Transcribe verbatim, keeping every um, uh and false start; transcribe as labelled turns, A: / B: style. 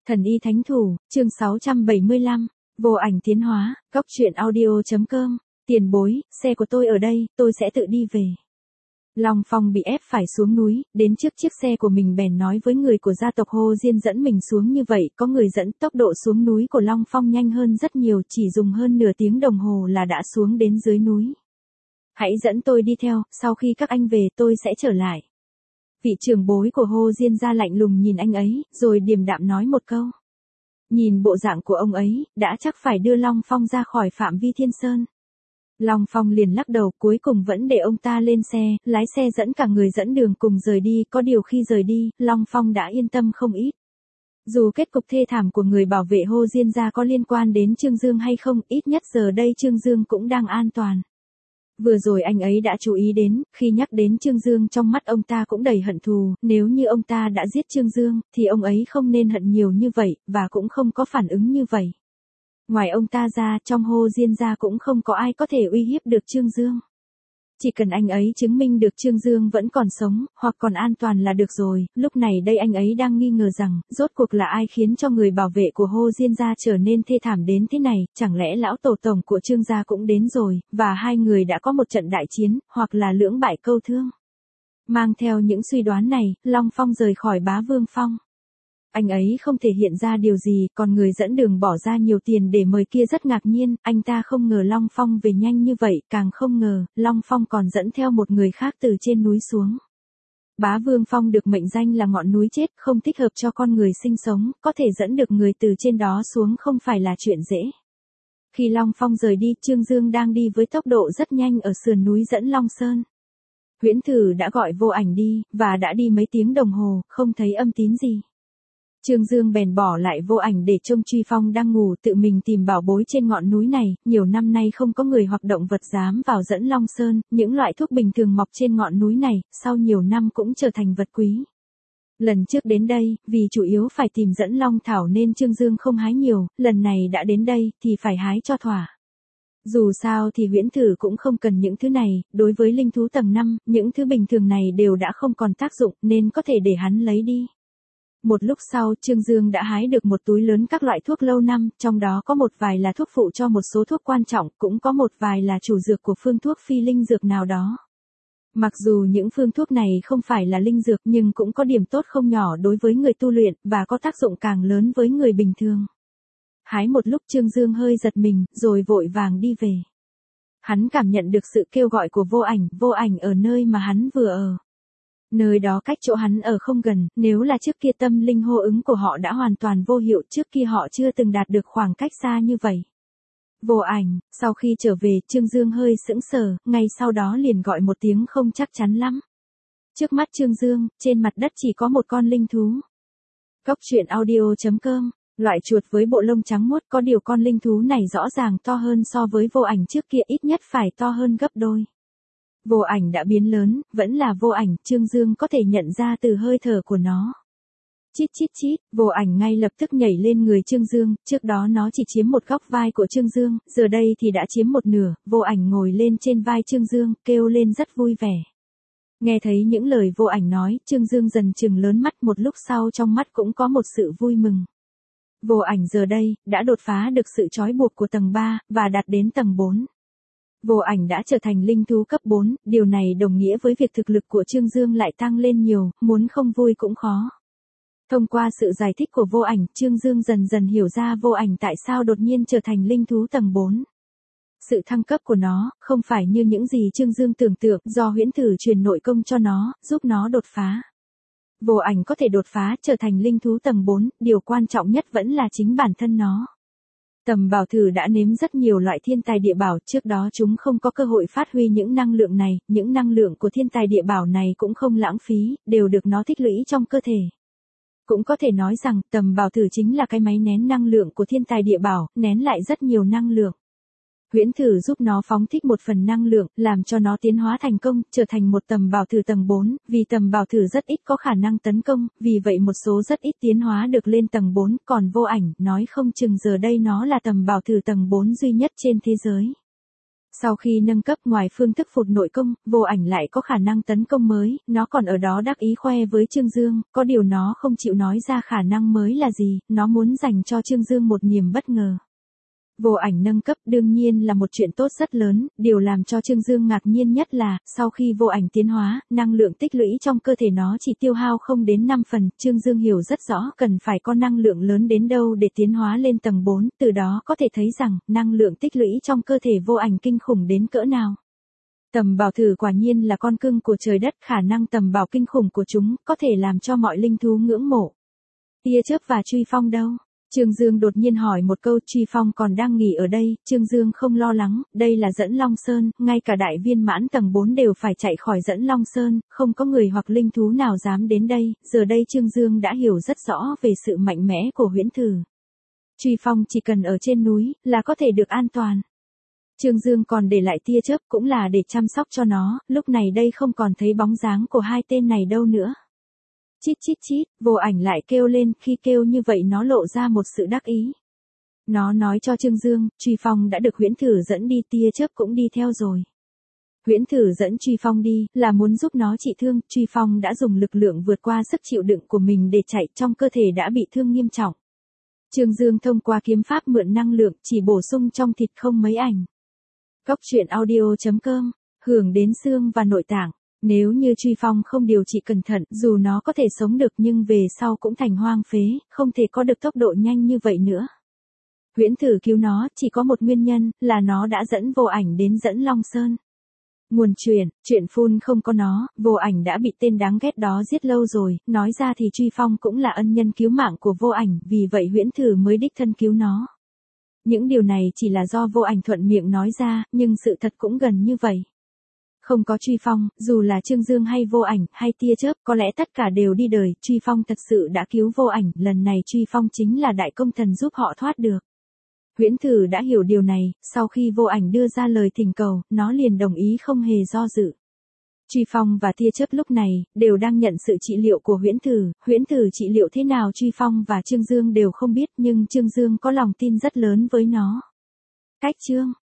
A: Thần y thánh thủ, chương sáu trăm bảy mươi lăm, vô ảnh tiến hóa, góc truyện audio.com, tiền bối, xe của tôi ở đây, tôi sẽ tự đi về. Long Phong bị ép phải xuống núi, đến trước chiếc xe của mình bèn nói với người của gia tộc Hồ Diên dẫn mình xuống như vậy, có người dẫn, tốc độ xuống núi của Long Phong nhanh hơn rất nhiều, chỉ dùng hơn nửa tiếng đồng hồ là đã xuống đến dưới núi. Hãy dẫn tôi đi theo, sau khi các anh về tôi sẽ trở lại. Vị trưởng bối của Hồ Diên gia lạnh lùng nhìn anh ấy, rồi điềm đạm nói một câu. Nhìn bộ dạng của ông ấy, đã chắc phải đưa Long Phong ra khỏi phạm vi Thiên Sơn. Long Phong liền lắc đầu, cuối cùng vẫn để ông ta lên xe, lái xe dẫn cả người dẫn đường cùng rời đi, có điều khi rời đi, Long Phong đã yên tâm không ít. Dù kết cục thê thảm của người bảo vệ Hồ Diên gia có liên quan đến Trương Dương hay không, ít nhất giờ đây Trương Dương cũng đang an toàn. Vừa rồi anh ấy đã chú ý đến, khi nhắc đến Trương Dương trong mắt ông ta cũng đầy hận thù, nếu như ông ta đã giết Trương Dương, thì ông ấy không nên hận nhiều như vậy, và cũng không có phản ứng như vậy. Ngoài ông ta ra, trong Hồ Diên gia cũng không có ai có thể uy hiếp được Trương Dương. Chỉ cần anh ấy chứng minh được Trương Dương vẫn còn sống, hoặc còn an toàn là được rồi, lúc này đây anh ấy đang nghi ngờ rằng, rốt cuộc là ai khiến cho người bảo vệ của Hồ Diên gia trở nên thê thảm đến thế này, chẳng lẽ lão tổ tổng của Trương gia cũng đến rồi, và hai người đã có một trận đại chiến, hoặc là lưỡng bại câu thương. Mang theo những suy đoán này, Long Phong rời khỏi Bá Vương Phong. Anh ấy không thể hiện ra điều gì, còn người dẫn đường bỏ ra nhiều tiền để mời kia rất ngạc nhiên, anh ta không ngờ Long Phong về nhanh như vậy, càng không ngờ, Long Phong còn dẫn theo một người khác từ trên núi xuống. Bá Vương Phong được mệnh danh là ngọn núi chết, không thích hợp cho con người sinh sống, có thể dẫn được người từ trên đó xuống không phải là chuyện dễ. Khi Long Phong rời đi, Trương Dương đang đi với tốc độ rất nhanh ở sườn núi dẫn Long Sơn. Huyễn Thử đã gọi Vô Ảnh đi, và đã đi mấy tiếng đồng hồ, không thấy âm tín gì. Trương Dương bèn bỏ lại Vô Ảnh để trông Truy Phong đang ngủ, tự mình tìm bảo bối trên ngọn núi này, nhiều năm nay không có người hoặc động vật dám vào dẫn Long Sơn, những loại thuốc bình thường mọc trên ngọn núi này, sau nhiều năm cũng trở thành vật quý. Lần trước đến đây, vì chủ yếu phải tìm dẫn Long Thảo nên Trương Dương không hái nhiều, lần này đã đến đây, thì phải hái cho thỏa. Dù sao thì Huyễn Thử cũng không cần những thứ này, đối với linh thú tầng năm, những thứ bình thường này đều đã không còn tác dụng, nên có thể để hắn lấy đi. Một lúc sau, Trương Dương đã hái được một túi lớn các loại thuốc lâu năm, trong đó có một vài là thuốc phụ cho một số thuốc quan trọng, cũng có một vài là chủ dược của phương thuốc phi linh dược nào đó. Mặc dù những phương thuốc này không phải là linh dược nhưng cũng có điểm tốt không nhỏ đối với người tu luyện, và có tác dụng càng lớn với người bình thường. Hái một lúc Trương Dương hơi giật mình, rồi vội vàng đi về. Hắn cảm nhận được sự kêu gọi của Vô Ảnh, Vô Ảnh ở nơi mà hắn vừa ở. Nơi đó cách chỗ hắn ở không gần, nếu là trước kia tâm linh hô ứng của họ đã hoàn toàn vô hiệu, trước kia họ chưa từng đạt được khoảng cách xa như vậy. Vô Ảnh, sau khi trở về, Trương Dương hơi sững sờ, ngay sau đó liền gọi một tiếng không chắc chắn lắm. Trước mắt Trương Dương, trên mặt đất chỉ có một con linh thú. Góc truyện audio.com, loại chuột với bộ lông trắng muốt, có điều con linh thú này rõ ràng to hơn so với Vô Ảnh trước kia, ít nhất phải to hơn gấp đôi. Vô Ảnh đã biến lớn, vẫn là Vô Ảnh, Trương Dương có thể nhận ra từ hơi thở của nó. Chít chít chít, Vô Ảnh ngay lập tức nhảy lên người Trương Dương, trước đó nó chỉ chiếm một góc vai của Trương Dương, giờ đây thì đã chiếm một nửa, Vô Ảnh ngồi lên trên vai Trương Dương, kêu lên rất vui vẻ. Nghe thấy những lời Vô Ảnh nói, Trương Dương dần chừng lớn mắt, một lúc sau trong mắt cũng có một sự vui mừng. Vô Ảnh giờ đây, đã đột phá được sự trói buộc của tầng ba, và đạt đến tầng bốn. Vô Ảnh đã trở thành linh thú cấp bốn, điều này đồng nghĩa với việc thực lực của Trương Dương lại tăng lên nhiều, muốn không vui cũng khó. Thông qua sự giải thích của Vô Ảnh, Trương Dương dần dần hiểu ra Vô Ảnh tại sao đột nhiên trở thành linh thú tầng bốn. Sự thăng cấp của nó, không phải như những gì Trương Dương tưởng tượng, do Huyễn Thử truyền nội công cho nó, giúp nó đột phá. Vô Ảnh có thể đột phá trở thành linh thú tầng bốn, điều quan trọng nhất vẫn là chính bản thân nó. Tầm Bảo Thử đã nếm rất nhiều loại thiên tài địa bảo, trước đó chúng không có cơ hội phát huy những năng lượng này, những năng lượng của thiên tài địa bảo này cũng không lãng phí, đều được nó tích lũy trong cơ thể. Cũng có thể nói rằng, Tầm Bảo Thử chính là cái máy nén năng lượng của thiên tài địa bảo, nén lại rất nhiều năng lượng. Huyễn Thử giúp nó phóng thích một phần năng lượng, làm cho nó tiến hóa thành công, trở thành một Tầm Bảo Thử tầng bốn, vì Tầm Bảo Thử rất ít có khả năng tấn công, vì vậy một số rất ít tiến hóa được lên tầng bốn, còn Vô Ảnh, nói không chừng giờ đây nó là Tầm Bảo Thử tầng bốn duy nhất trên thế giới. Sau khi nâng cấp ngoài phương thức phụt nội công, Vô Ảnh lại có khả năng tấn công mới, nó còn ở đó đắc ý khoe với Trương Dương, có điều nó không chịu nói ra khả năng mới là gì, nó muốn dành cho Trương Dương một niềm bất ngờ. Vô Ảnh nâng cấp đương nhiên là một chuyện tốt rất lớn, điều làm cho Trương Dương ngạc nhiên nhất là, sau khi Vô Ảnh tiến hóa, năng lượng tích lũy trong cơ thể nó chỉ tiêu hao không đến năm phần, Trương Dương hiểu rất rõ cần phải có năng lượng lớn đến đâu để tiến hóa lên tầng bốn, từ đó có thể thấy rằng, năng lượng tích lũy trong cơ thể Vô Ảnh kinh khủng đến cỡ nào. Tầm bảo thử quả nhiên là con cưng của trời đất, khả năng tầm bảo kinh khủng của chúng, có thể làm cho mọi linh thú ngưỡng mộ. Tia chớp và truy phong đâu? Trương Dương đột nhiên hỏi một câu, Truy Phong còn đang nghỉ ở đây, Trương Dương không lo lắng, đây là Dẫn Long Sơn, ngay cả đại viên mãn tầng bốn đều phải chạy khỏi Dẫn Long Sơn, không có người hoặc linh thú nào dám đến đây, giờ đây Trương Dương đã hiểu rất rõ về sự mạnh mẽ của huyễn thử. Truy Phong chỉ cần ở trên núi, là có thể được an toàn. Trương Dương còn để lại tia chớp cũng là để chăm sóc cho nó, lúc này đây không còn thấy bóng dáng của hai tên này đâu nữa. Chít chít chít, Vô Ảnh lại kêu lên, khi kêu như vậy nó lộ ra một sự đắc ý. Nó nói cho Trương Dương, Truy Phong đã được huyễn thử dẫn đi, tia chớp cũng đi theo rồi. Huyễn thử dẫn Truy Phong đi, là muốn giúp nó trị thương, Truy Phong đã dùng lực lượng vượt qua sức chịu đựng của mình để chạy, trong cơ thể đã bị thương nghiêm trọng. Trương Dương thông qua kiếm pháp mượn năng lượng, chỉ bổ sung trong thịt không mấy ảnh. Góc truyện audio chấm com, hưởng đến xương và nội tạng. Nếu như Truy Phong không điều trị cẩn thận, dù nó có thể sống được nhưng về sau cũng thành hoang phế, không thể có được tốc độ nhanh như vậy nữa. Huyễn thử cứu nó, chỉ có một nguyên nhân, là nó đã dẫn Vô Ảnh đến Dẫn Long Sơn. Nguồn truyện, chuyện phun không có nó, Vô Ảnh đã bị tên đáng ghét đó giết lâu rồi, nói ra thì Truy Phong cũng là ân nhân cứu mạng của Vô Ảnh, vì vậy huyễn thử mới đích thân cứu nó. Những điều này chỉ là do Vô Ảnh thuận miệng nói ra, nhưng sự thật cũng gần như vậy. Không có Truy Phong, dù là Trương Dương hay Vô Ảnh, hay tia chớp, có lẽ tất cả đều đi đời, Truy Phong thật sự đã cứu Vô Ảnh, lần này Truy Phong chính là đại công thần giúp họ thoát được. Huyễn thử đã hiểu điều này, sau khi Vô Ảnh đưa ra lời thỉnh cầu, nó liền đồng ý không hề do dự. Truy Phong và tia chớp lúc này, đều đang nhận sự trị liệu của huyễn thử, huyễn thử trị liệu thế nào Truy Phong và Trương Dương đều không biết, nhưng Trương Dương có lòng tin rất lớn với nó. Cách chương